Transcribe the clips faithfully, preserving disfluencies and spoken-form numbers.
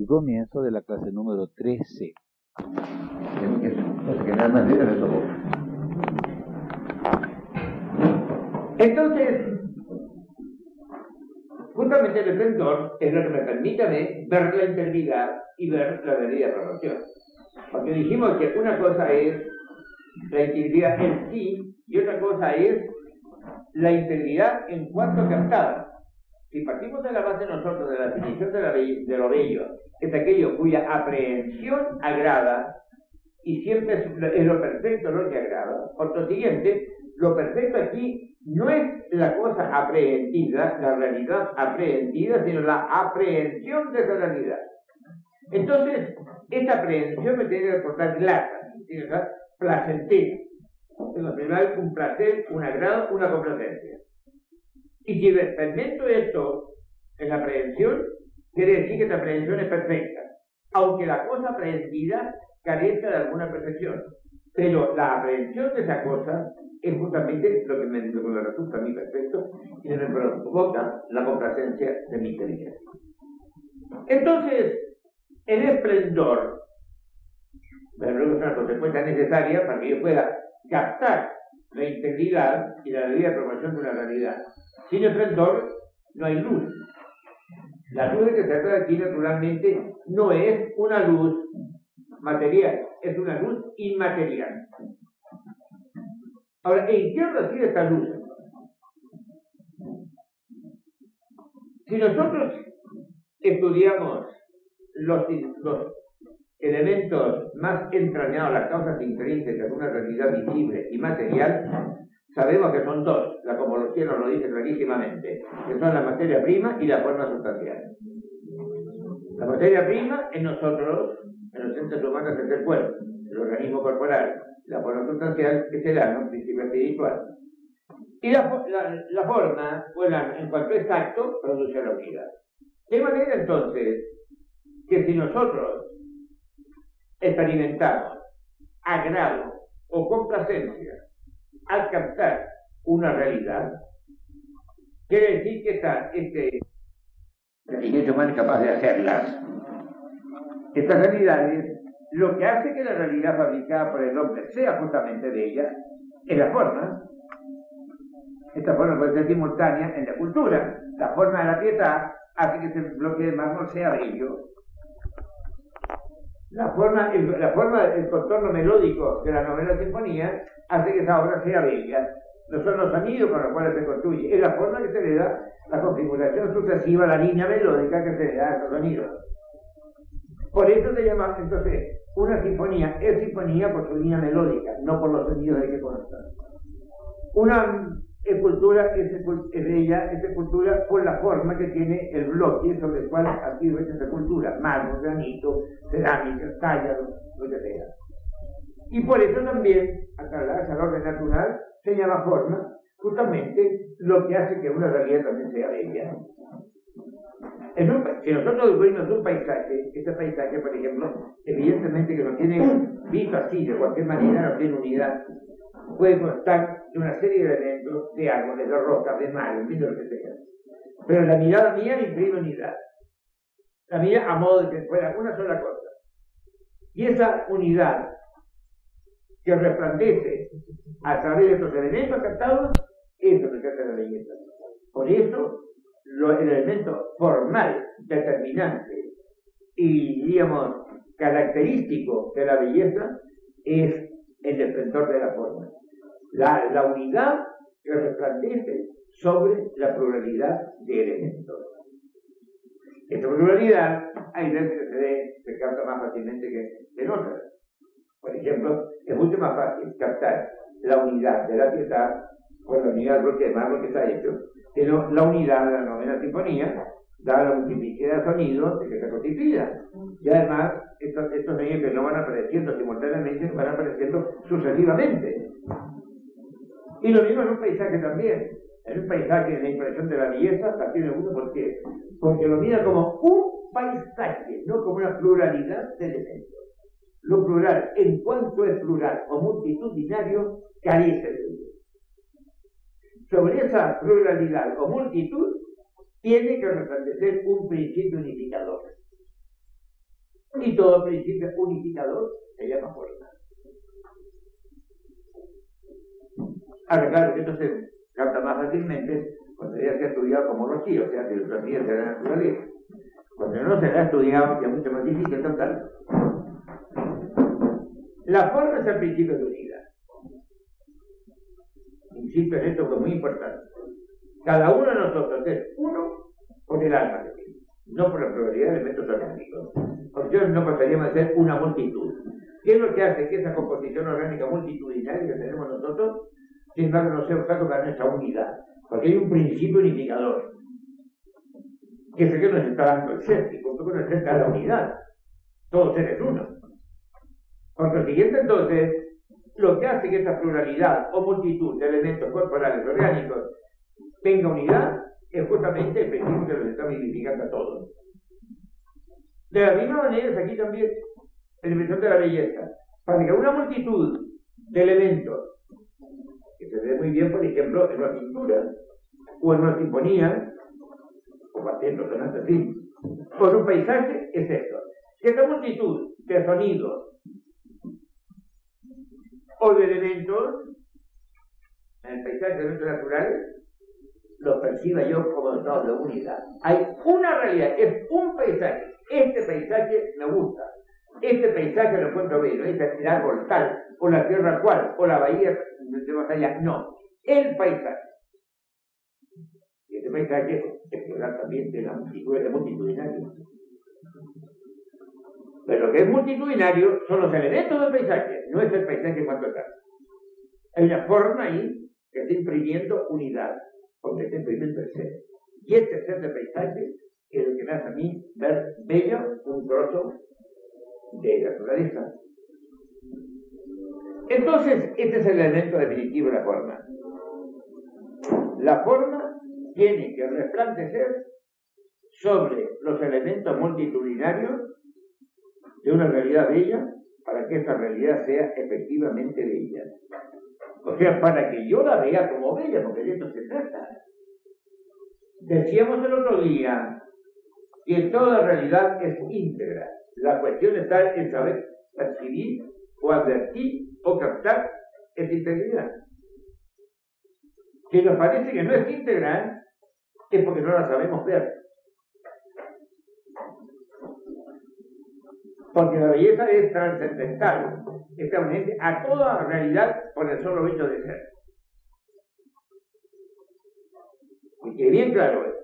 y comienzo de la clase número trece. Que nada más diga eso. Entonces, justamente el esplendor es lo que me permite a mí ver la integridad y ver la verdadera proporción. Porque dijimos que una cosa es la integridad en sí y otra cosa es la integridad en cuanto captada. Si partimos de la base nosotros de la definición de, la be de lo bello, que es aquello cuya aprehensión agrada, y siempre es, es lo perfecto lo que agrada, por lo siguiente, lo perfecto aquí no es la cosa aprehendida, la realidad aprehendida, sino la aprehensión de esa realidad. Entonces, esta aprehensión me tiene que reportar grata, placentera. En la primera, un placer, un agrado, una complacencia. Y si experimento esto en la aprehensión, quiere decir que esta aprehensión es perfecta, aunque la cosa aprehendida carezca de alguna perfección. Pero la aprehensión de esa cosa es justamente lo que me, lo que me resulta a mí perfecto y me provoca la complacencia de mi inteligencia. Entonces, el esplendor, es una consecuencia necesaria para que yo pueda captar la integridad y la debida proporción de una realidad. Sin esplendor no hay luz. La luz que se trata aquí naturalmente no es una luz material, es una luz inmaterial. Ahora, ¿en qué reside esta luz? Si nosotros estudiamos los, los elementos más entrañados, las causas intrínsecas de una realidad visible y material, sabemos que son dos, la cosmología nos lo dice clarísimamente, que son la materia prima y la forma sustancial. La materia prima en nosotros, en los entes humanos, es el cuerpo, el organismo corporal. La forma sustancial es el alma, principio espiritual. Y la, la, la forma, o el alma, en cuanto es acto, produce la unidad. De manera entonces que si nosotros experimentamos agrado o complacencia al captar una realidad, quiere decir que está este inteligente humano es capaz de hacerlas. Estas realidades, lo que hace que la realidad fabricada por el hombre sea justamente bella, es la forma. Esta forma puede ser simultánea en la cultura. La forma de la piedad hace que ese bloque de mármol sea bello. La forma, el, la forma, el contorno melódico de la novena sinfonía hace que esa obra sea bella. No son los sonidos con los cuales se construye, es la forma que se le da la configuración sucesiva, la línea melódica que se le da a esos sonidos. Por eso se llama, entonces, una sinfonía es sinfonía por su línea melódica, no por los sonidos de que constan. Una escultura es, es bella, es escultura por la forma que tiene el bloque sobre el cual ha sido hecha esa escultura, mármol, granito, cerámica, cállado, lo que sea. Y por eso también, al trasladarse al orden natural, se llama forma, justamente lo que hace que una realidad también sea bella. En un, si nosotros vemos un paisaje, este paisaje, por ejemplo, evidentemente que no tiene, visto así, de cualquier manera, no tiene unidad, puede constar de una serie de elementos, de árboles, de rocas, de mar, de lo que sea. Pero la mirada mía le imprime unidad. La mía a modo de que fuera una sola cosa. Y esa unidad que resplandece a través de estos elementos captados, eso es lo que hace la belleza. Por eso, lo, el elemento formal, determinante y, digamos, característico de la belleza es el esplendor de la forma. La, la unidad que resplandece sobre la pluralidad de elementos. Esta pluralidad hay veces que se, ve, se capta más fácilmente que en otras. Por ejemplo, es mucho más fácil captar la unidad de la piedad con la unidad del bloque de mármol que está hecho, que no la unidad de la novena sinfonía, dada la multiplicidad de sonidos de que se constituida. Y además, estos, estos sonidos que no van apareciendo simultáneamente, van apareciendo sucesivamente. Y lo mismo en un paisaje también. En un paisaje, la impresión de la belleza la tiene uno, ¿por qué? Porque lo mira como un paisaje, no como una pluralidad de elementos. Lo plural, en cuanto es plural o multitudinario, carece de ello. Sobre esa pluralidad o multitud, tiene que resplandecer un principio unificador. Y todo principio unificador se llama forma. Ahora, claro, que esto se capta más fácilmente cuando ya se ha estudiado como Rocío, o sea, filosofía de la naturaleza. Cuando no se la ha estudiado, ya es mucho más difícil tratarlo. La forma es el principio de unidad. Insisto en esto que es muy importante. Cada uno de nosotros es uno por el alma que tiene, no por la probabilidad de elementos orgánicos. Porque yo no pasaríamos de ser una multitud. ¿Qué es lo que hace que esa composición orgánica multitudinaria que tenemos nosotros, sin embargo, no sea obstáculo para nuestra unidad? Porque hay un principio unificador, que es el que nos está dando el ser, y por poco nos está la unidad. Todos seres uno. Por consiguiente, entonces, lo que hace que esta pluralidad o multitud de elementos corporales orgánicos tenga unidad es justamente el principio que los está vivificando a todos. De la misma manera es aquí también la dimensión de la belleza. Para que una multitud de elementos, que se ve muy bien, por ejemplo, en una pintura, o en una sinfonía, o partiendo sonando así, o en un paisaje, es esto. Que esta multitud de sonidos o de elementos, en el paisaje de elementos naturales, los perciba yo como dotados de unidad. Hay una realidad, es un paisaje. Este paisaje me gusta. Este paisaje lo encuentro bello. Este es el árbol tal, o la tierra cual, o la bahía de más allá. No, el paisaje. Y este paisaje es plural también de la multitud, de multitudinario. Pero lo que es multitudinario son los elementos del paisaje, no es el paisaje en cuanto tal. Hay una forma ahí que está imprimiendo unidad, porque está imprimiendo el ser. Y este ser del paisaje es lo que me hace a mí ver bello un trozo de naturaleza. Entonces, este es el elemento definitivo de la forma. La forma tiene que resplandecer sobre los elementos multitudinarios de una realidad bella para que esa realidad sea efectivamente bella. O sea, para que yo la vea como bella, porque de esto se trata. Decíamos el otro día que toda realidad es íntegra. La cuestión está en saber percibir o advertir o captar esa integridad. Si nos parece que no es íntegra, es porque no la sabemos ver. Porque la belleza es trascendental, es permanente a toda realidad por el solo hecho de ser. Y que bien claro es.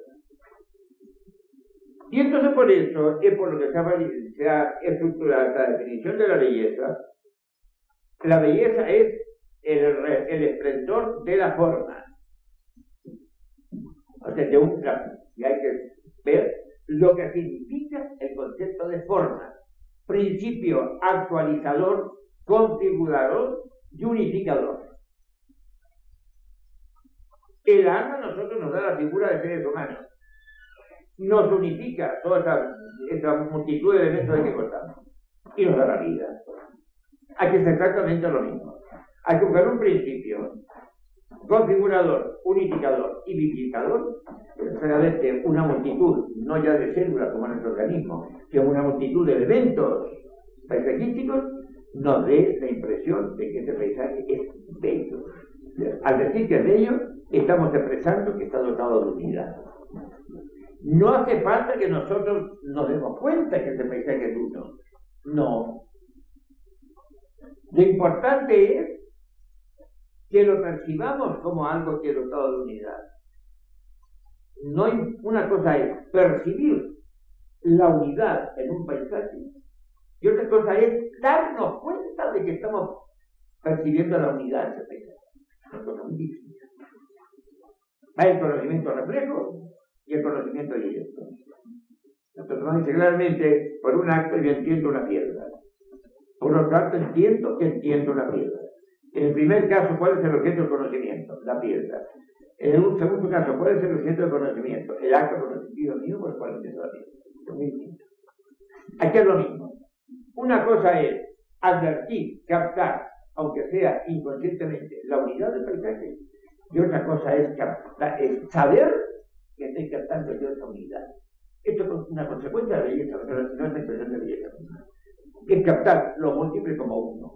Y entonces por eso es por lo que se ha, se ha estructurado esta definición de la belleza. La belleza es el, el esplendor de la forma. O sea, de un plano. Y hay que ver lo que significa el concepto de forma. Principio actualizador, configurador y unificador. El alma a nosotros nos da la figura de seres humanos. Nos unifica toda esta, esta multitud de elementos de que contamos. Y nos da la vida. Aquí es exactamente lo mismo. Hay que buscar un principio configurador, unificador y vivificador, pero solamente una multitud, no ya de células como en nuestro organismo, sino una multitud de elementos paisajísticos, nos dé la impresión de que este paisaje es bello. Al decir que es bello, estamos expresando que está dotado de unidad. No hace falta que nosotros nos demos cuenta que este paisaje es uno. No. Lo importante es que lo percibamos como algo que es dotado de unidad. No hay, una cosa es percibir la unidad en un paisaje y otra cosa es darnos cuenta de que estamos percibiendo la unidad de ese paisaje. Una cosa muy difícil. Hay el conocimiento reflejo y el conocimiento directo. Entonces nos dice claramente, por un acto yo entiendo una piedra, por otro acto entiendo que entiendo una piedra. En el primer caso, ¿cuál es el objeto del conocimiento? La piedra. En el segundo caso, ¿cuál es el objeto del conocimiento? El acto con el sentido mío por el cual entiendo la piedra. Es muy distinto. Aquí es lo mismo. Una cosa es advertir, captar, aunque sea inconscientemente, la unidad del paisaje, y otra cosa es, captar, es saber que estoy captando yo esa unidad. Esto es una consecuencia de la belleza, no es una expresión de belleza. es captar lo múltiple como uno.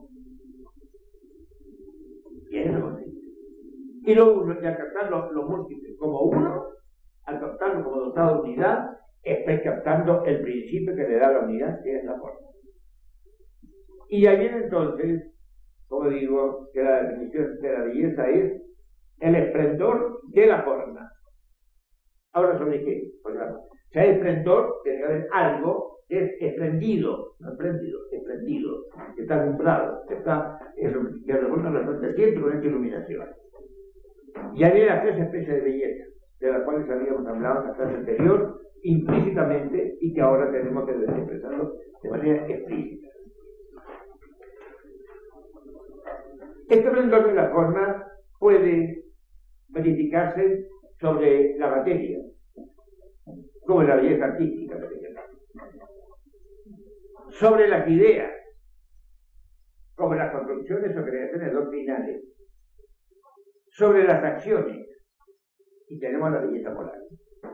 Y eso consiste. Y lo uno, y al captar lo, lo múltiple como uno, al captarlo como dotado de unidad, estáis captando el principio que le da la unidad, que es la forma. Y ahí viene entonces, como digo, que la definición de la belleza es el esplendor de la forma. Ahora, ¿sobre qué? Pues claro, si hay esplendor, tiene que haber algo que es esplendido, no espléndido, esplendido, que está alumbrado, que está, que reúne la resplandeciente con esta iluminación. Y ahí vienen las tres especies de belleza, de las cuales habíamos hablado en la clase anterior, implícitamente, y que ahora tenemos que expresarlo de manera explícita. Este esplendor de la forma puede verificarse sobre la materia, como la belleza artística, sobre las ideas, como las construcciones o creaciones doctrinales, sobre las acciones, y tenemos la belleza moral.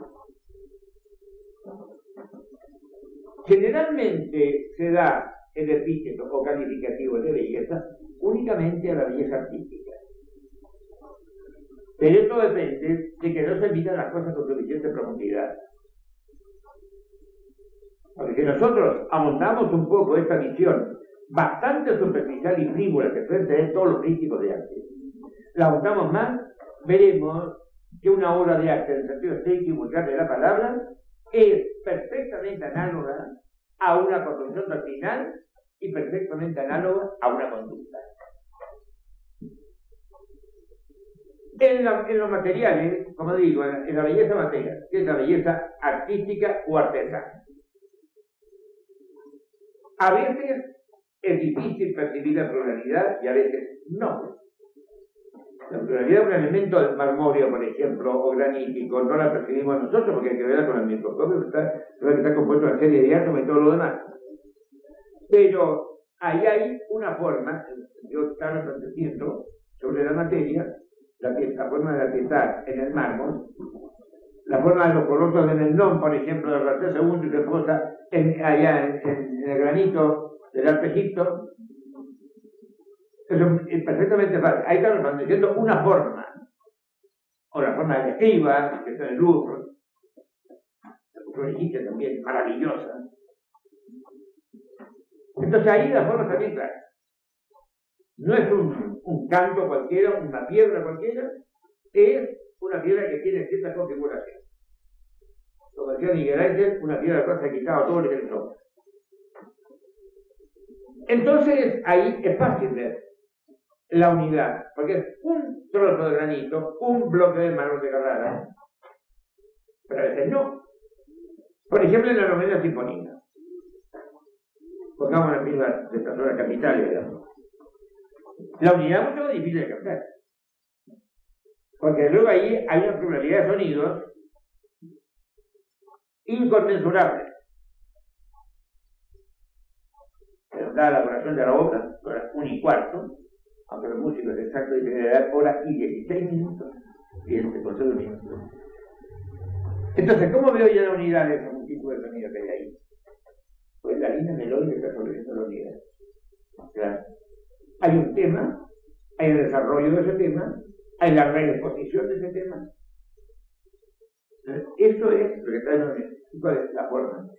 Generalmente se da el epíteto o calificativo de belleza únicamente a la belleza artística. Pero esto depende de que no se miran las cosas con suficiente profundidad. Porque si nosotros amontamos un poco esta visión bastante superficial y frívola que suelen tener todos los críticos de arte, la amontamos más, veremos que una obra de arte, en el sentido estricto y vulgar de la palabra, es perfectamente análoga a una construcción doctrinal y perfectamente análoga a una conducta. En, la, en los materiales, como digo, en la, en la belleza material, que es la belleza artística o artesana. A veces es difícil percibir la pluralidad y a veces no. La pluralidad de un elemento del marmóreo, por ejemplo, o granítico, no la percibimos nosotros porque hay que verla con el microscopio, que está, que está compuesto de una serie de átomos y todo lo demás. Pero ahí hay una forma, yo estaba entendiendo sobre la materia, la, la forma de la piedad en el mármol, la forma de los colosos en el non, por ejemplo, de Ramsés segundo y su esposa en, allá en, en, en el granito del Alto Egipto. Eso es perfectamente fácil. Ahí estamos diciendo una forma, o la forma del escriba, que está en el Louvre, la cultura egipcia también, maravillosa. Entonces ahí la forma está bien clara. No es un, un canto cualquiera, una piedra cualquiera, es una piedra que tiene cierta configuración. Como decía Miguel Ángel, una piedra que se ha quitado todo el que Entonces ahí es fácil ver la unidad, porque es un trozo de granito, un bloque de mármol de Carrara, pero a veces no. Por ejemplo, en la novena sinfonía, pongamos las mismas de estas obras capitales, digamos. La unidad es mucho más difícil de captar, porque luego ahí hay una pluralidad de sonidos inconmensurables. Pero da la duración de la obra, un y cuarto, aunque los músicos exactos dicen que le da hora y dieciséis minutos, y este por un minuto. Entonces, ¿cómo veo yo la unidad de esa multitud de sonidos que hay ahí? Pues la línea melódica está sobreviviendo la unidad. O sea, hay un tema, hay el desarrollo de ese tema, hay la reexposición de ese tema. Esto es lo que está en ¿cuál es la forma?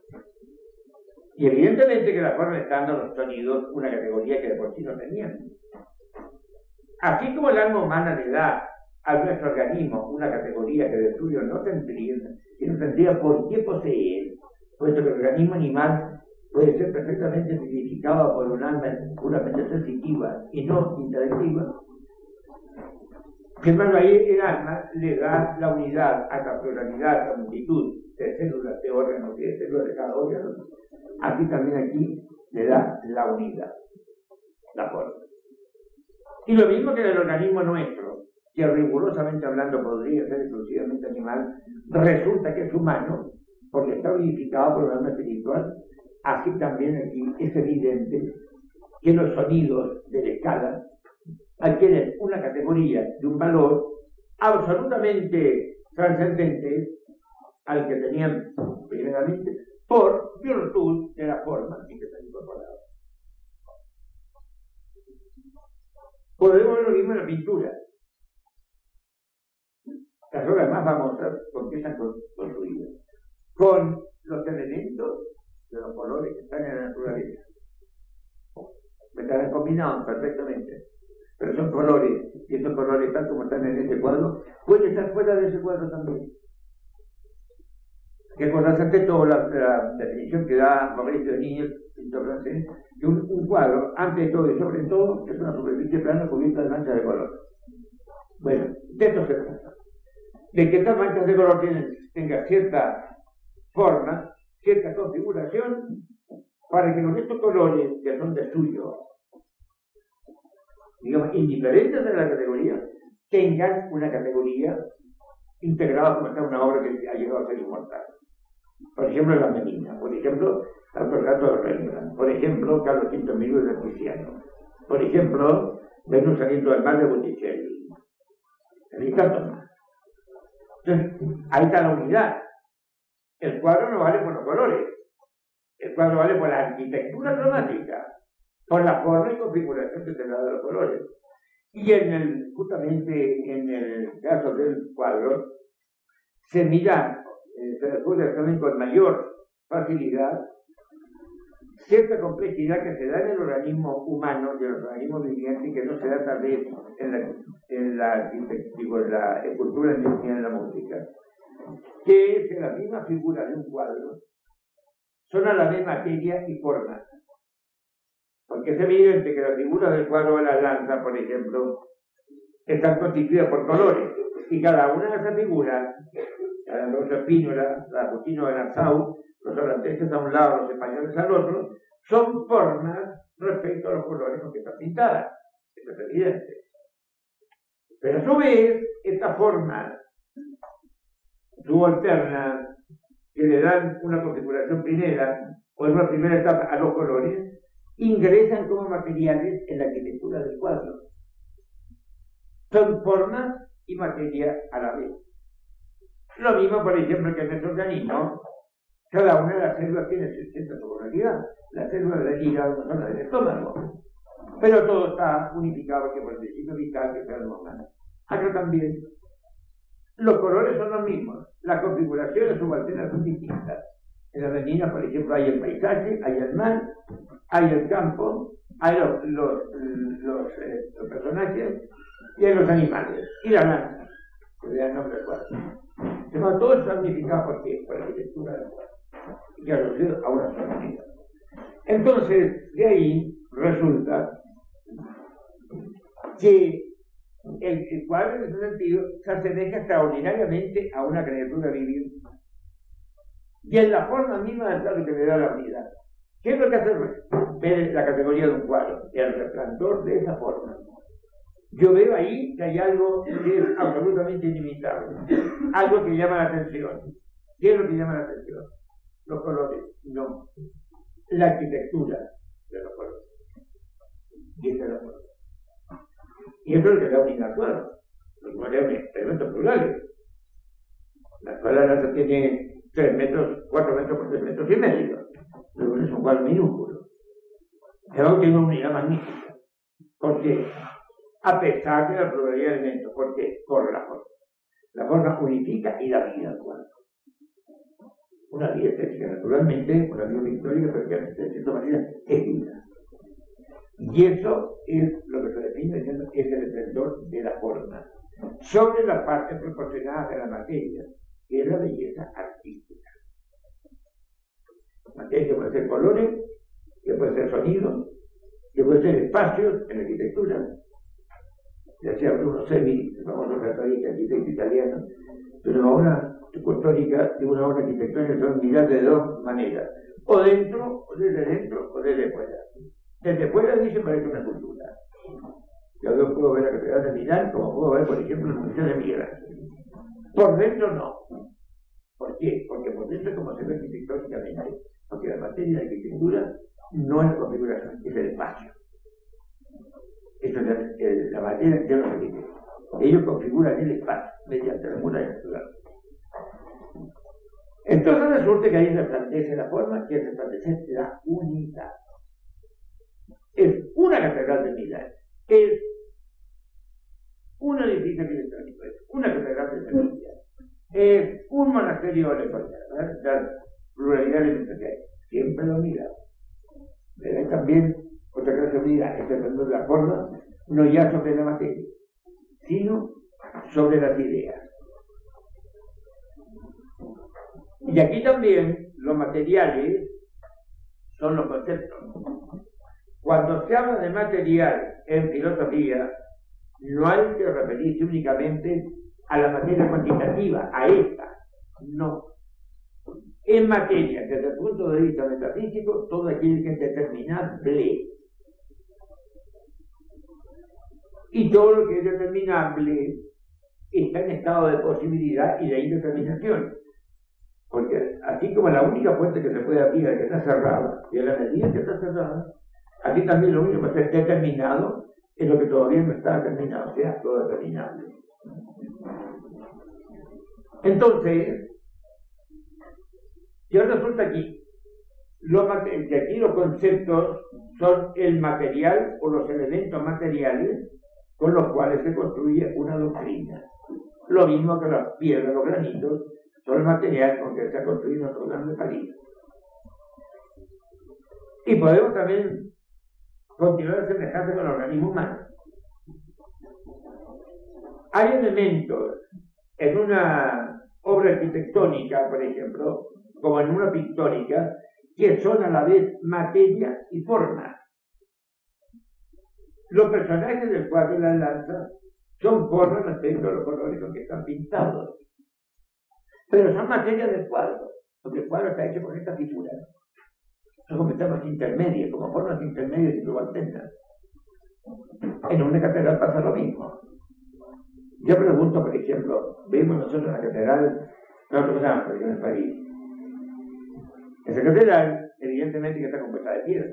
Y evidentemente que la forma está dando a los sonidos una categoría que de por sí no tenían. Así como el alma humana le da a nuestro organismo una categoría que de suyo no tendría, y no tendría por qué poseer, puesto que el organismo animal puede ser perfectamente vivificado por un alma puramente sensitiva y no intelectiva. Sin embargo, ahí el alma le da la unidad a la pluralidad, a la multitud de células, de órganos y de células de cada órgano. Aquí también aquí le da la unidad, la forma. Y lo mismo que en el organismo nuestro, que rigurosamente hablando podría ser exclusivamente animal, resulta que es humano, porque está vivificado por un alma espiritual. Así también aquí es evidente que los sonidos de la escala adquieren una categoría de un valor absolutamente trascendente al que tenían primeramente por virtud de la forma en que están incorporados. Podemos ver lo mismo en la pintura. Las obras más famosas, ¿con qué están construidas? Con los elementos de los colores que están en la naturaleza. Estarán combinados perfectamente, pero son colores, y esos colores, tal como están en ese cuadro, pueden estar fuera de ese cuadro también. Que conoce ante todo la, la definición que da Maurice Denis, pintor francés, que un, un cuadro, antes de todo y sobre todo, es una superficie plana cubierta de manchas de color. Bueno, de esto se trata. De que estas manchas de color tienen, tengan cierta forma, cierta configuración, para que con estos colores, que son de suyo, digamos, indiferentes de la categoría, tengan una categoría integrada como está una obra que ha llegado a ser inmortal. Por ejemplo, la Menina, por ejemplo, el retrato de Rembrandt, por ejemplo, Carlos quinto Emilio de Cristiano, por ejemplo, Venus saliendo del mar de Botticelli. ¿Hay tanto más? Entonces, ahí está la unidad. El cuadro no vale por los colores, el cuadro vale por la arquitectura cromática, por la forma y configuración que se da de los colores. Y en el, justamente en el caso del cuadro, se mira, eh, se descubre también con mayor facilidad cierta complejidad que se da en el organismo humano, en el organismo viviente, y que no se da tal vez en la, en la, digo, en la escultura ni en la música, que es que la misma figura de un cuadro son a la vez materia y forma. Porque es evidente que la figura del cuadro de la lanza, por ejemplo, están constituidas por colores, y cada una de esas figuras, la rosa espínola, la Agustino de Nassau, los holandeses a un lado, los españoles al otro, son formas respecto a los colores con que están pintadas. Eso es evidente. Pero a su vez, estas formas subalternas, que le dan una configuración primera, o en una primera etapa a los colores, ingresan como materiales en la arquitectura del cuadro. Son formas y materia a la vez. Lo mismo, por ejemplo, que en nuestro organismo, cada una de las células tiene su cierta tonalidad. Las células del hígado son las del estómago. Pero todo está unificado que por el principio vital que es el humano. Acá también. Los colores son los mismos. Las configuraciones subalternas son distintas. En la Menina, por ejemplo, hay el paisaje, hay el mar, hay el campo, hay los, los, los, eh, los personajes y hay los animales. Y la lanza, que le da el nombre al cuadro. Pero todo está unificado por qué? Por la arquitectura del cuadro. Y que reducido a una sola manera. Entonces, de ahí resulta que el, el cuadro en ese sentido se asemeja extraordinariamente a una criatura viviente. Y en la forma misma del cuadro que le da la unidad. ¿Qué es lo que hace ver la categoría de un cuadro? El resplandor de esa forma. Yo veo ahí que hay algo que es absolutamente inimitable, algo que llama la atención. ¿Qué es lo que llama la atención? Los colores, no. La arquitectura de los colores. Y esa es la forma. Y eso es lo que da unidad al cuadro. Los cuadros son elementos plurales. La cuadra tiene tres metros, cuatro metros por tres metros y medio. Pero es un cuadro minúsculo. Pero tiene una unidad magnífica. ¿Por qué? A pesar de la pluralidad de elementos. ¿Por qué? Por la forma. La forma unifica y da vida al cuadro. Una vida estética, naturalmente, una vida pictórica, pero que de cierta manera es vida. Y eso es lo que se define diciendo es el esplendor de la forma. Sobre la parte proporcionada de la materia, que es la belleza artística. La materia puede ser colores, que puede ser sonido, que puede ser espacios en la arquitectura. Decía Bruno Sevi, el famoso retorista arquitecto italiano, de una obra escultórica, de una obra arquitectónica, son miradas de dos maneras, o dentro, o desde dentro, o desde fuera. Desde fuera dice parece una escultura. Yo puedo ver la Catedral de Milán, como puedo ver, por ejemplo, el Museo de Miguel. Por dentro no. ¿Por qué? Porque por dentro es como se ve arquitectónicamente. Porque la materia de la arquitectura no es la configuración, es el espacio. Eso es la, el, la materia de los arquitectos. Ellos configuran el espacio mediante la muralla natural. Entonces resulta que ahí resplandece la forma, que resplandece la unidad. Es una catedral de Milán. Es un edificio arquitectónico, es una catedral de Sevilla, es un monasterio de la pluralidad elemento que hay, siempre la unidad. Pero hay también otra clase de unidad, es tratando de la forma, no ya sobre la materia, sino sobre las ideas. Y aquí también los materiales son los conceptos. Cuando se habla de material en filosofía, no hay que referirse únicamente a la materia cuantitativa, a esta, no. En materia, desde el punto de vista metafísico, todo aquello que es determinable. Y todo lo que es determinable está en estado de posibilidad y de indeterminación. Porque así como la única puerta que se puede abrir es que está cerrada, y a la medida que está cerrada, así también lo único que está determinado es lo que todavía no está determinado, o sea, todo determinable. Entonces, ya resulta aquí, lo, que aquí los conceptos son el material o los elementos materiales con los cuales se construye una doctrina. Lo mismo que las piedras, los granitos, son el material con que se ha construido nuestro gran de París. Y podemos también continuar a semejarse con el organismo humano. Hay elementos en una obra arquitectónica, por ejemplo, como en una pictórica, que son a la vez materia y forma. Los personajes del cuadro de la lanza son formas respecto a los colores con que están pintados, pero son materia del cuadro, porque el cuadro está hecho con esta figura. Son como formas intermedias, como formas intermedias y subalternas. En una catedral pasa lo mismo. Yo pregunto, por ejemplo, vemos nosotros la catedral, nosotros usamos, por ejemplo, en París. Esa catedral, evidentemente, que está compuesta de piedra.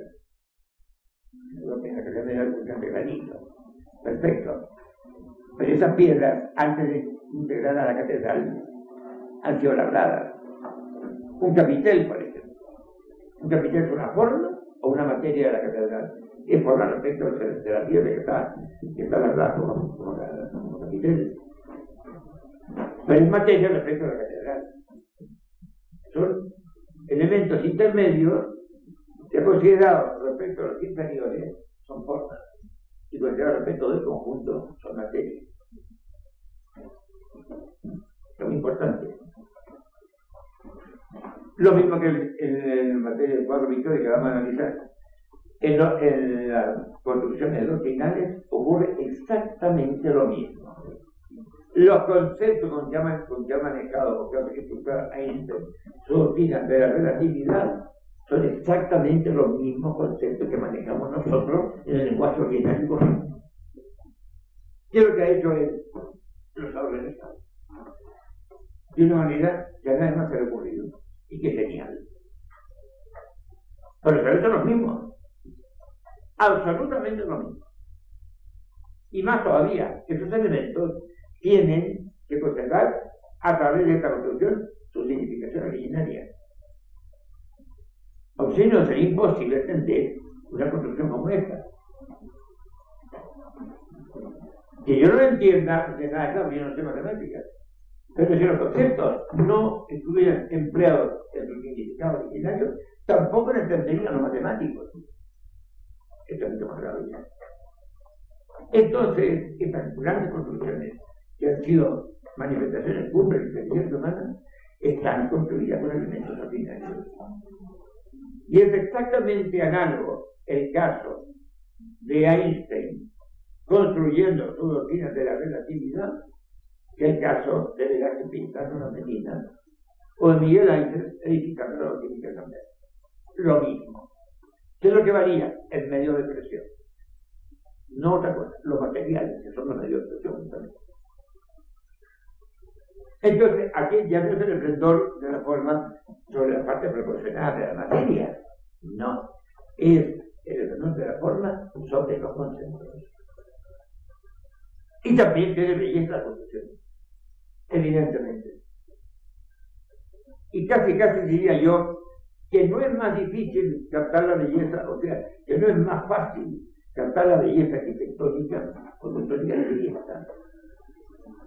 La catedral es de granito. Perfecto. Pero esas piedras, antes de integrar a la catedral, han sido labradas. Un capitel, por ejemplo. Un capitel es una forma o una materia de la catedral. Es forma respecto de la piedra que está, que está labrada como, como, la, como capitel. Pero es materia respecto a la catedral. Son elementos intermedios que considerados respecto a los inferiores son formas. Y considerados respecto del conjunto son materia. Es muy importante. Lo mismo que en materia del cuadro pictórico que vamos a analizar. En, lo, en las construcciones doctrinales ocurre exactamente lo mismo. Los conceptos con que ha, con que ha manejado, con que ha estructurado Einstein, su doctrina de la relatividad, son exactamente los mismos conceptos que manejamos nosotros en el lenguaje ordinario y corriente. ¿Qué es lo que ha hecho él? Los ha organizado de una manera que a nadie más se le ha ocurrido, y que es genial. Pero se son los mismos, absolutamente lo mismo. Y más todavía, que esos elementos tienen que conservar a través de esta construcción su significación originaria. O si no, sería imposible entender una construcción como esta. Que yo no lo entienda, de nada, claro, yo no sé matemáticas. Pero si los conceptos no estuvieran empleados en su significado originario, tampoco lo entenderían los matemáticos. Esto es mucho más grave ya. Entonces, estas grandes construcciones que han sido manifestaciones cumbres de inteligencia humana están construidas con elementos ordinarios. Y es exactamente análogo el caso de Einstein construyendo su doctrina de la relatividad que el caso de Velázquez pintando una medina o de Miguel Ángel edificando la doctrina también. Lo mismo. ¿Qué es lo que varía? El medio de presión. No otra cosa, los materiales, que son los medios de presión también. Entonces, aquí ya no es el esplendor de la forma sobre la parte proporcional de la materia. No, es el esplendor de la forma sobre los conceptos. Y también tiene belleza la construcción, evidentemente. Y casi, casi diría yo que no es más difícil captar la belleza, o sea, que no es más fácil captar la belleza arquitectónica o constructónica de belleza.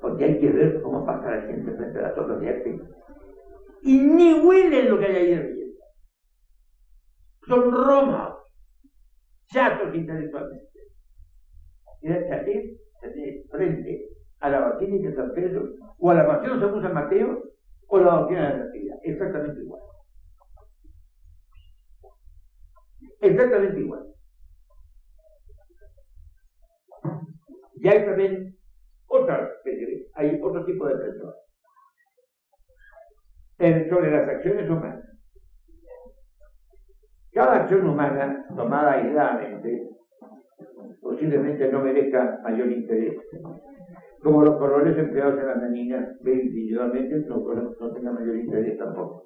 porque hay que ver cómo pasa la gente frente a las obras de arte. Y ni huelen lo que hay ahí de belleza. Son romas, chatos intelectualmente. Y la chatez frente a la Basílica de San Pedro, o a la Pasión según San Mateo, o la doctrina de la Natividad. Exactamente igual. Exactamente igual. Ya hay también otra especie, hay otro tipo de personas. Sobre las acciones humanas. Cada acción humana, tomada aisladamente, posiblemente no merezca mayor interés. Como los colores empleados en las meninas, individualmente no, no tengan mayor interés tampoco.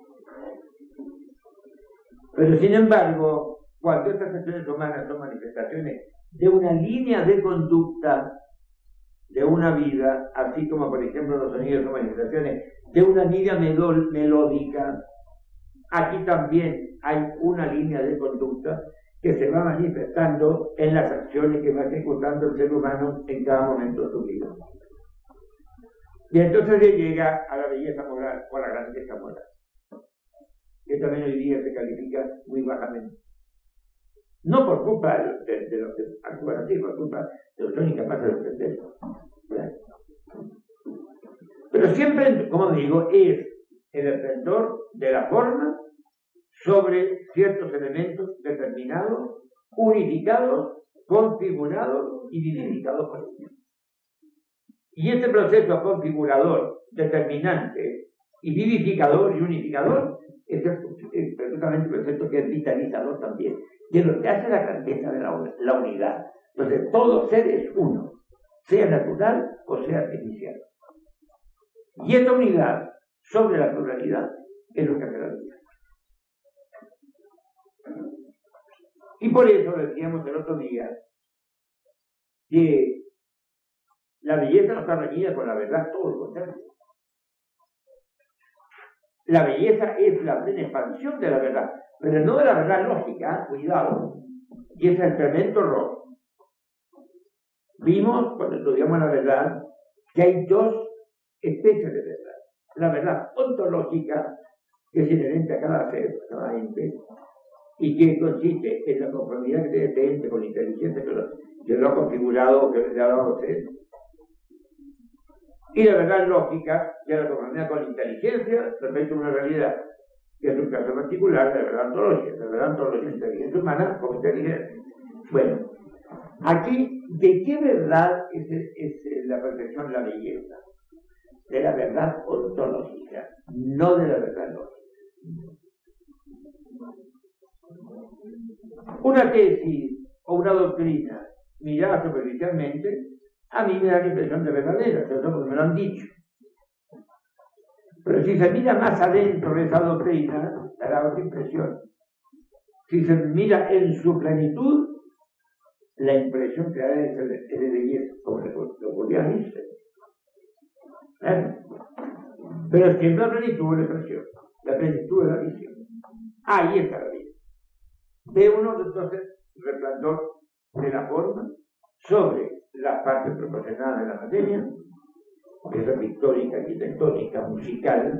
Pero sin embargo, cuando estas acciones humanas son manifestaciones de una línea de conducta, de una vida, así como por ejemplo los sonidos son manifestaciones de una línea melódica, aquí también hay una línea de conducta que se va manifestando en las acciones que va ejecutando el ser humano en cada momento de su vida. Y entonces se llega a la belleza moral o a la grandeza moral, que también hoy día se califica muy bajamente. No por culpa de, de, de los que actúan así, por culpa de los que son incapaces de entenderlo. Pero siempre, como digo, es el esplendor de la forma sobre ciertos elementos determinados, unificados, configurados y vivificados por ellos. Y este proceso configurador, determinante y vivificador y unificador es, es perfectamente un proceso que es vitalizador también, de lo que hace la grandeza de la, la unidad. Entonces, todo ser es uno, sea natural o sea artificial. Y esta unidad sobre la pluralidad es lo que hace la vida. Y por eso decíamos el otro día que la belleza no está reñida con la verdad, todo lo contrario. La belleza es la plena expansión de la verdad, pero no de la verdad lógica, ¿eh? Cuidado. Y ese es el tremendo error. Vimos, cuando estudiamos la verdad, que hay dos especies de verdad. La verdad ontológica, que es inherente a cada ser, a cada ente, y que consiste en la conformidad que tiene este ente con la inteligencia que lo, que lo ha configurado o que le ha dado a usted. Y la verdad lógica, ya la conformidad con la inteligencia respecto a una realidad, que es un caso particular de la verdad ontológica, la verdad ontológica de inteligencia humana como inteligencia. Bueno, aquí, ¿de qué verdad es, es la perfección, la belleza? De la verdad ontológica, no de la verdad lógica. Una tesis o una doctrina mirada superficialmente, a mí me da la impresión de verdadera, sobre todo porque me lo han dicho. Pero si se mira más adentro de esa doctrina, dará otra impresión. Si se mira en su plenitud, la impresión que da es de belleza, como lo volvía a decir. ¿Eh? Pero siempre la plenitud es la impresión, la plenitud es la visión. Ahí está la vida. Ve uno entonces resplandor de la forma sobre las partes proporcionadas de la materia, que es pictórica, arquitectónica, musical.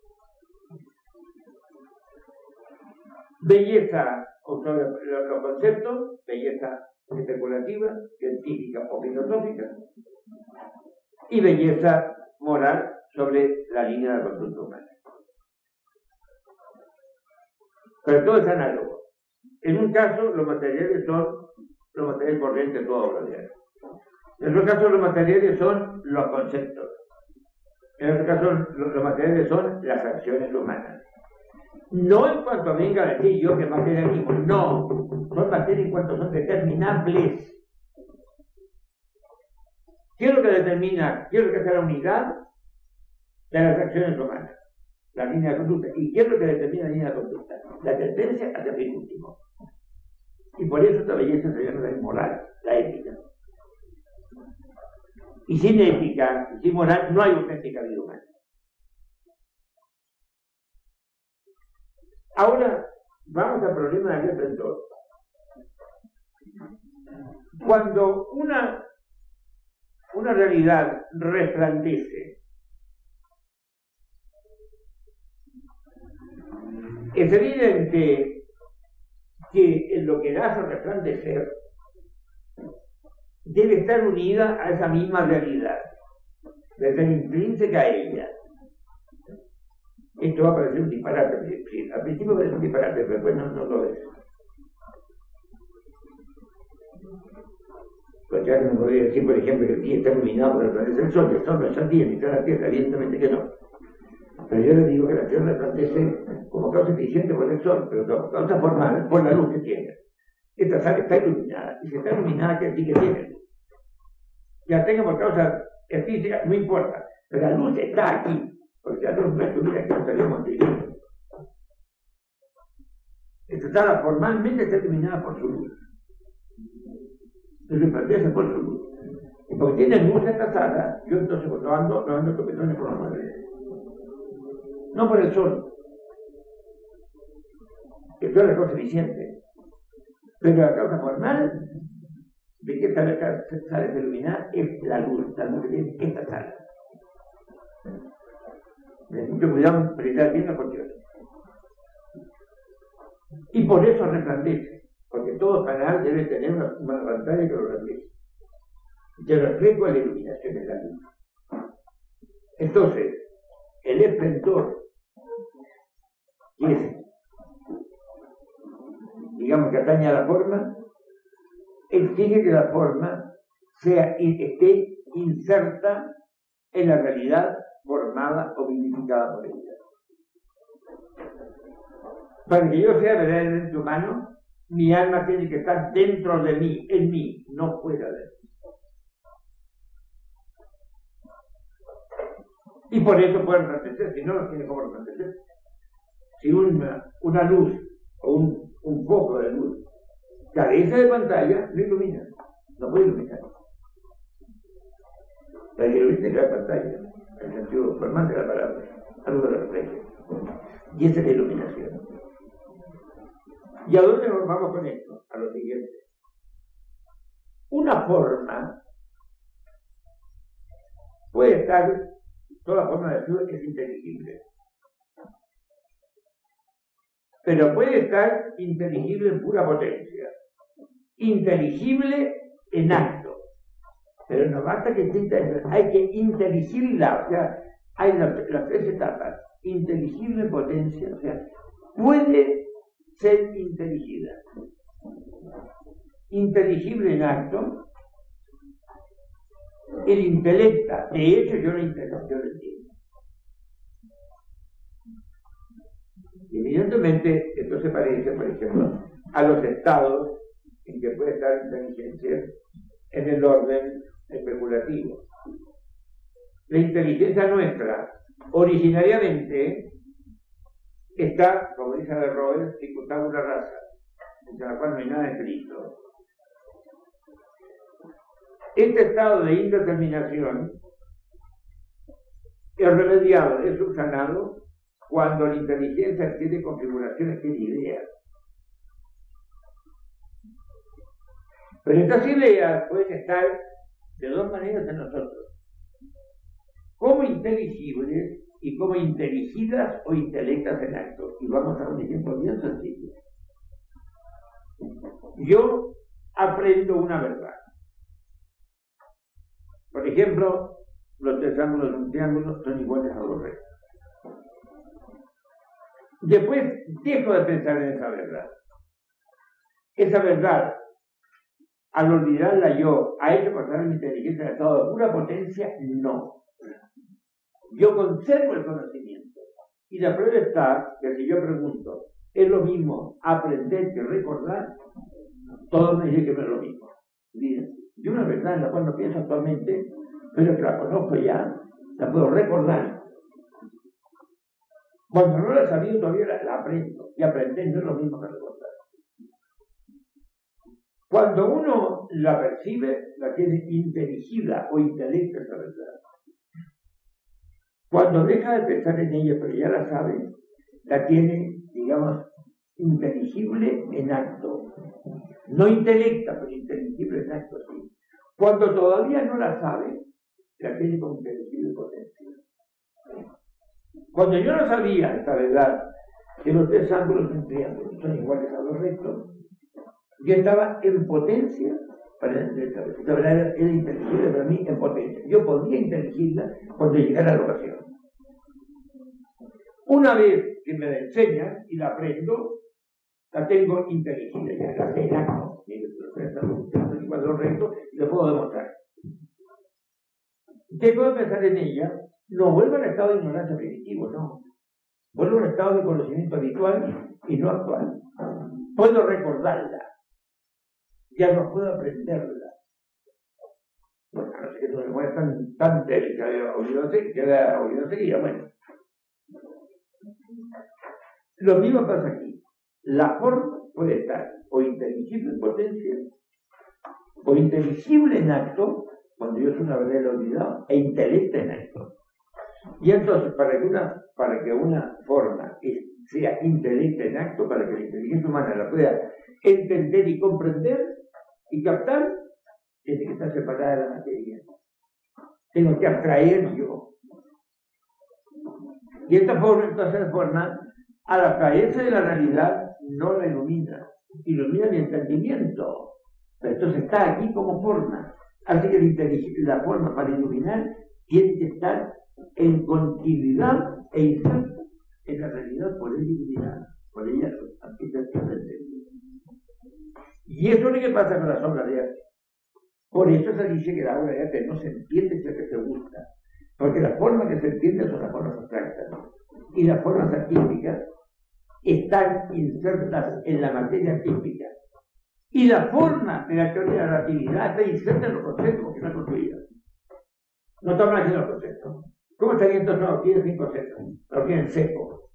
Belleza, o sobre los conceptos, belleza especulativa, científica o filosófica, y belleza moral sobre la línea de la conducta humana. Pero todo es análogo. En un caso, los materiales son los materiales corrientes de toda obra de arte. En otro caso, los materiales son los conceptos. En otro caso, los materiales son las acciones humanas. No en cuanto venga a decir yo que materialismo, no. Son materiales en cuanto son determinables. ¿Qué es lo que determina? ¿Qué es lo que hace la unidad de las acciones humanas? La línea de conducta. ¿Y qué es lo que determina la línea de conducta? La tendencia hacia el fin último. Y por eso esta belleza se llama la moral, la ética. Y sin ética, sin moral, no hay auténtica vida humana. Ahora, vamos al problema del esplendor. Cuando una una realidad resplandece, es evidente que en lo que la hace resplandecer debe estar unida a esa misma realidad, debe ser intrínseca a ella. Esto va a parecer un disparate, sí, al principio parece un disparate, pero después no, no lo es. Pues ya no podría decir, por ejemplo, que el día está iluminado por el planeta del Sol, y el Sol no está el día ni está la Tierra, evidentemente que no. Pero yo les digo que la Tierra resplandece como causa eficiente por el Sol, pero como causa formal por la luz que tiene. Esta sala está iluminada, y si está iluminada, que sí que tiene luz. Ya tenga por causa física, no importa, pero la luz está aquí, porque si la luz no estuviera aquí, no estaríamos viviendo. Esta sala formalmente está iluminada por su luz. Se resplandece por su luz. Y porque tiene luz esta sala, yo entonces cuando ando, no ando tropezones por la madre. No por el sol, que eso es la cosa eficiente. Pero la causa formal de que esta sala se ilumina es la luz, la luz que tiene esta sala. Ten mucho cuidado en prestar bien la cuestión. Y por eso resplandece, porque todo canal debe tener una, una pantalla que lo refleje. Que refleja la iluminación de la luz. Entonces, el esplendor, que es, digamos que atañe a la forma, exige que la forma sea, esté inserta en la realidad formada o vivificada por ella. Para que yo sea verdaderamente humano, mi alma tiene que estar dentro de mí, en mí, no fuera de mí. Y por eso pueden resplandecer, si no, no tiene cómo resplandecer. Si una, una luz o un, un foco de luz carece de pantalla, no ilumina, no puede iluminar. La que ilumina es la pantalla, en el sentido formal de la palabra, algo que la refleje. Y esa es la iluminación. ¿Y a dónde nos vamos con esto? A lo siguiente. Una forma puede estar, toda forma de luz es inteligible. Pero puede estar inteligible en pura potencia. Inteligible en acto. Pero no basta que esté inteligible, hay que inteligirla. O sea, hay las, las tres etapas. Inteligible en potencia, o sea, puede ser inteligida. Inteligible en acto. El intelecta, de hecho yo lo entiendo, yo lo entiendo. Y evidentemente esto se parece, por ejemplo, a los estados en que puede estar inteligencia en el orden especulativo. La inteligencia nuestra, originariamente, está, como dice Averroes, circundada una raza, en la cual no hay nada escrito. Este estado de indeterminación es remediado, es subsanado, cuando la inteligencia tiene configuraciones, tiene ideas. Pero estas ideas pueden estar de dos maneras en nosotros: como inteligibles y como inteligidas o intelectas en acto. Y vamos a dar un ejemplo bien sencillo. Yo aprendo una verdad. Por ejemplo, los tres ángulos de un triángulo son iguales a dos rectos. Después dejo de pensar en esa verdad. Esa verdad, al olvidarla yo, ¿ha hecho pasar mi inteligencia en estado de pura potencia? No. Yo conservo el conocimiento. Y la prueba está que si yo pregunto, ¿es lo mismo aprender que recordar? Todos me dicen que no es lo mismo. Yo una verdad en la cual no pienso actualmente, pero que la conozco ya, la puedo recordar. Cuando no la he sabido todavía la, la aprendo. Y aprender no es lo mismo que recordar. Cuando uno la percibe, la tiene inteligida o intelecta esa verdad. Cuando deja de pensar en ella, pero ya la sabe, la tiene, digamos, inteligible en acto. No intelecta, pero inteligible en acto, sí. Cuando todavía no la sabe, la tiene como inteligible potencia. Cuando yo no sabía esta verdad, que los tres ángulos de un triángulo son iguales a los rectos, yo estaba en potencia para entender esta verdad. Esta verdad era, era inteligible para mí en potencia. Yo podía inteligirla cuando llegara la ocasión. Una vez que me la enseñan y la aprendo, la tengo inteligible, ya la sé en acto. Cuando lo recto, lo puedo demostrar. ¿Qué puedo pensar en ella? No vuelvo al estado de ignorancia primitivo, no. Vuelvo al estado de conocimiento habitual y no actual. Puedo recordarla. Ya no puedo aprenderla. Bueno, no sé que tu memoria es tan, tan débil que haya oído, que haya oído seguida. Bueno. Lo mismo pasa aquí. La forma puede estar o inteligible en potencia, o inteligible en acto, cuando yo soy una verdadera olvidado, e intelecta en acto. Y entonces, para que una, para que una forma sea intelecta en acto, para que la inteligencia humana la pueda entender y comprender y captar, tiene que estar separada de la materia. Tengo que abstraer yo. Y esta forma, entonces, la forma, al abstraerse de la realidad, no la ilumina, ilumina mi entendimiento. Pero entonces está aquí como forma. Así que la forma para iluminar tiene que estar en continuidad e inserta en la realidad por ella iluminada, por ella entendida. Y eso es lo que pasa con las obras de arte. Por eso se dice que la obra de arte no se entiende si es que se gusta, porque las formas que se entienden son las formas abstractas, ¿no? Y las formas artísticas están insertas en la materia artística. Y la forma de la teoría de la relatividad está inserta en los conceptos, porque no es construida. No estamos haciendo los conceptos. ¿Cómo estaría entonces? No, tiene cinco conceptos, lo tienen seco.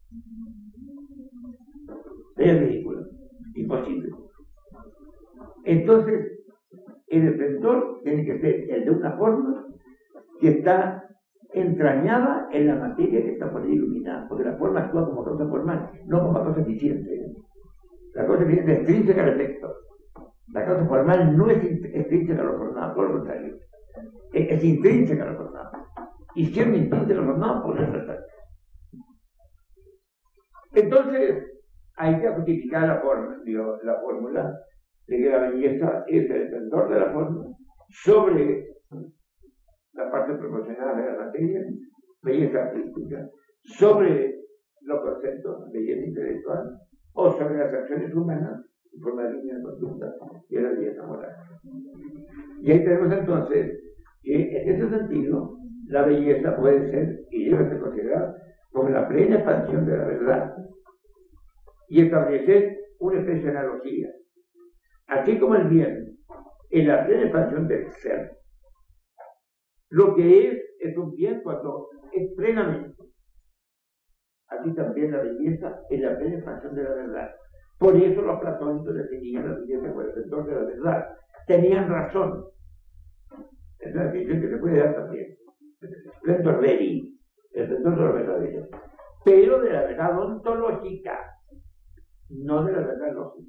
Es ridículo, imposible. Entonces, el esplendor tiene que ser el de una forma que está entrañada en la materia que está por ahí iluminada, porque la forma actúa como cosa formal, no como cosa eficiente. La cosa eficiente es extrínseca al efecto. La cosa formal no es extrínseca a lo formado, por lo contrario. Es, es intrínseca a lo formado. Y siendo intrínseca a lo formado, por el resto. Entonces, hay que justificar la forma, digo, la fórmula de que la belleza es el esplendor de la forma sobre la parte proporcional de la materia, belleza artística, sobre los conceptos, belleza intelectual, o sobre las acciones humanas, en forma de línea de conducta, y de la belleza moral. Y ahí tenemos entonces que, en ese sentido, la belleza puede ser, y debe ser considerada, como la plena expansión de la verdad, y establecer una especie de analogía. Así como el bien es la plena expansión del ser, lo que es, es un bien cuando es plenamente. Así también la belleza es la plena expansión de la verdad. Por eso los platónicos definían la belleza como el esplendor de la verdad. Tenían razón. Es una definición que se puede dar también. El esplendor veri, el esplendor de lo verdadero. Pero de la verdad ontológica, no de la verdad lógica.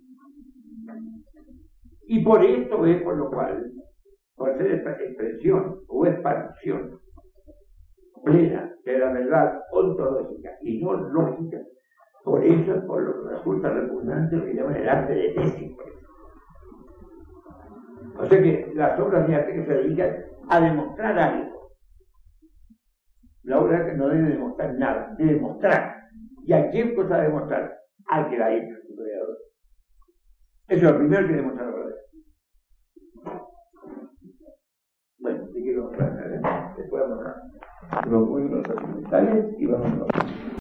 Y por esto es por lo cual, por ser esta expresión o expansión plena de la verdad ontológica y no lógica, por eso es por lo que resulta repugnante lo que llaman el arte de tesis. O sea que las obras de arte que se dedican a demostrar algo, la obra de arte no debe demostrar nada, debe demostrar. ¿Y a quién cosa de demostrar? Al que la ha hecho, el creador. Eso es lo primero que demostrar la verdad. Bueno, si quiero, después vamos a los detalles y vamos a